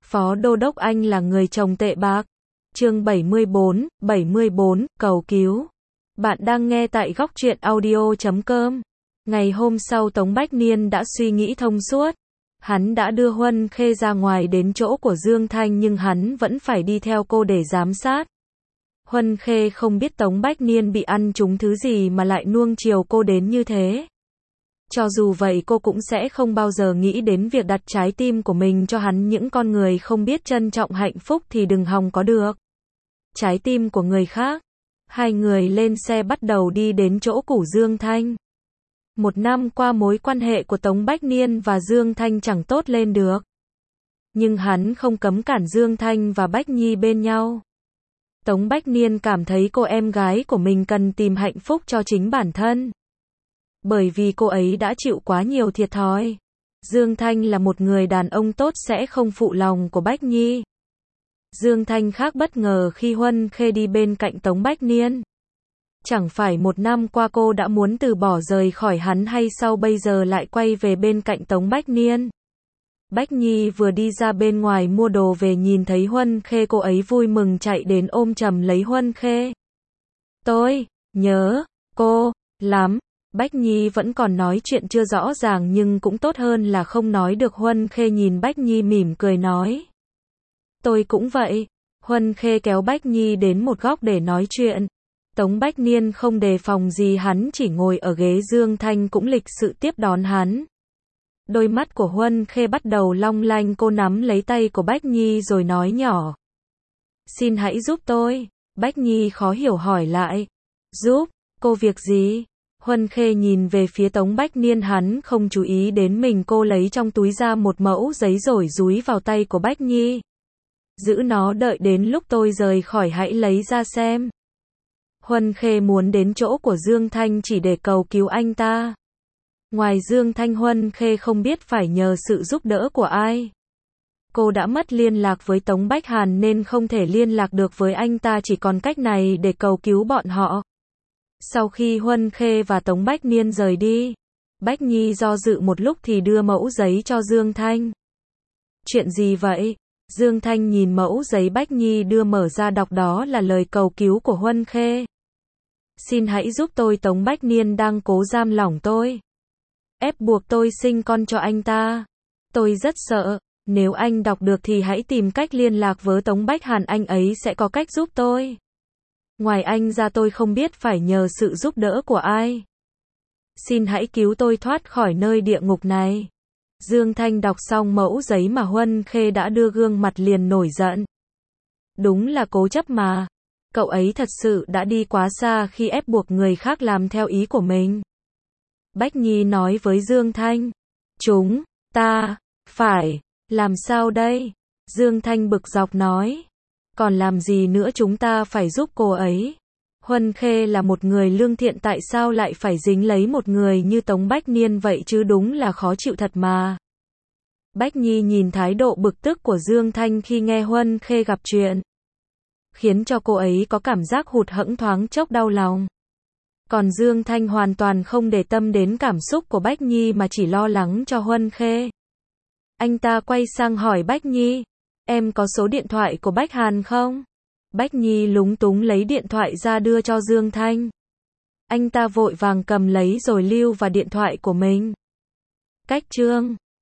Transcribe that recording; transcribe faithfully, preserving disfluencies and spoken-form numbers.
Phó Đô đốc Anh là người chồng tệ bạc. Chương bảy mươi bốn, bảy mươi bốn, cầu cứu. Bạn đang nghe tại góc truyện audio chấm com. Ngày hôm sau Tống Bách Niên đã suy nghĩ thông suốt. Hắn đã đưa Huân Khê ra ngoài đến chỗ của Dương Thanh nhưng hắn vẫn phải đi theo cô để giám sát. Huân Khê không biết Tống Bách Niên bị ăn trúng thứ gì mà lại nuông chiều cô đến như thế. Cho dù vậy cô cũng sẽ không bao giờ nghĩ đến việc đặt trái tim của mình cho hắn. Những con người không biết trân trọng hạnh phúc thì đừng hòng có được trái tim của người khác. Hai người lên xe bắt đầu đi đến chỗ của Dương Thanh. Một năm qua mối quan hệ của Tống Bách Niên và Dương Thanh chẳng tốt lên được. Nhưng hắn không cấm cản Dương Thanh và Bách Nhi bên nhau. Tống Bách Niên cảm thấy cô em gái của mình cần tìm hạnh phúc cho chính bản thân. Bởi vì cô ấy đã chịu quá nhiều thiệt thòi. Dương Thanh là một người đàn ông tốt sẽ không phụ lòng của Bách Nhi. Dương Thanh khác bất ngờ khi Huân Khê đi bên cạnh Tống Bách Niên. Chẳng phải một năm qua cô đã muốn từ bỏ rời khỏi hắn hay sao bây giờ lại quay về bên cạnh Tống Bách Niên. Bách Nhi vừa đi ra bên ngoài mua đồ về nhìn thấy Huân Khê, cô ấy vui mừng chạy đến ôm chầm lấy Huân Khê. Tôi nhớ cô lắm. Bách Nhi vẫn còn nói chuyện chưa rõ ràng nhưng cũng tốt hơn là không nói được. Huân Khê nhìn Bách Nhi mỉm cười nói. Tôi cũng vậy. Huân Khê kéo Bách Nhi đến một góc để nói chuyện. Tống Bách Niên không đề phòng gì, hắn chỉ ngồi ở ghế. Dương Thanh cũng lịch sự tiếp đón hắn. Đôi mắt của Huân Khê bắt đầu long lanh, cô nắm lấy tay của Bách Nhi rồi nói nhỏ. Xin hãy giúp tôi. Bách Nhi khó hiểu hỏi lại. Giúp cô việc gì? Huân Khê nhìn về phía Tống Bách Niên, hắn không chú ý đến mình. Cô lấy trong túi ra một mẫu giấy rồi dúi vào tay của Bách Nhi. Giữ nó, đợi đến lúc tôi rời khỏi hãy lấy ra xem. Huân Khê muốn đến chỗ của Dương Thanh chỉ để cầu cứu anh ta. Ngoài Dương Thanh, Huân Khê không biết phải nhờ sự giúp đỡ của ai. Cô đã mất liên lạc với Tống Bách Hàn nên không thể liên lạc được với anh ta, chỉ còn cách này để cầu cứu bọn họ. Sau khi Huân Khê và Tống Bách Niên rời đi, Bách Nhi do dự một lúc thì đưa mẫu giấy cho Dương Thanh. Chuyện gì vậy? Dương Thanh nhìn mẫu giấy Bách Nhi đưa mở ra, đọc đó là lời cầu cứu của Huân Khê. Xin hãy giúp tôi, Tống Bách Niên đang cố giam lỏng tôi, ép buộc tôi sinh con cho anh ta. Tôi rất sợ, nếu anh đọc được thì hãy tìm cách liên lạc với Tống Bách Hàn, anh ấy sẽ có cách giúp tôi. Ngoài anh ra tôi không biết phải nhờ sự giúp đỡ của ai. Xin hãy cứu tôi thoát khỏi nơi địa ngục này. Dương Thanh đọc xong mẫu giấy mà Huân Khê đã đưa, gương mặt liền nổi giận. Đúng là cố chấp mà. Cậu ấy thật sự đã đi quá xa khi ép buộc người khác làm theo ý của mình. Bách Nhi nói với Dương Thanh. Chúng ta phải làm sao đây? Dương Thanh bực dọc nói. Còn làm gì nữa, chúng ta phải giúp cô ấy. Huân Khê là một người lương thiện, tại sao lại phải dính lấy một người như Tống Bách Niên vậy chứ, đúng là khó chịu thật mà. Bách Nhi nhìn thái độ bực tức của Dương Thanh khi nghe Huân Khê gặp chuyện, khiến cho cô ấy có cảm giác hụt hẫng, thoáng chốc đau lòng. Còn Dương Thanh hoàn toàn không để tâm đến cảm xúc của Bách Nhi mà chỉ lo lắng cho Huân Khê. Anh ta quay sang hỏi Bách Nhi. Em có số điện thoại của Bách Hàn không? Bách Nhi lúng túng lấy điện thoại ra đưa cho Dương Thanh. Anh ta vội vàng cầm lấy rồi lưu vào điện thoại của mình. Cách chương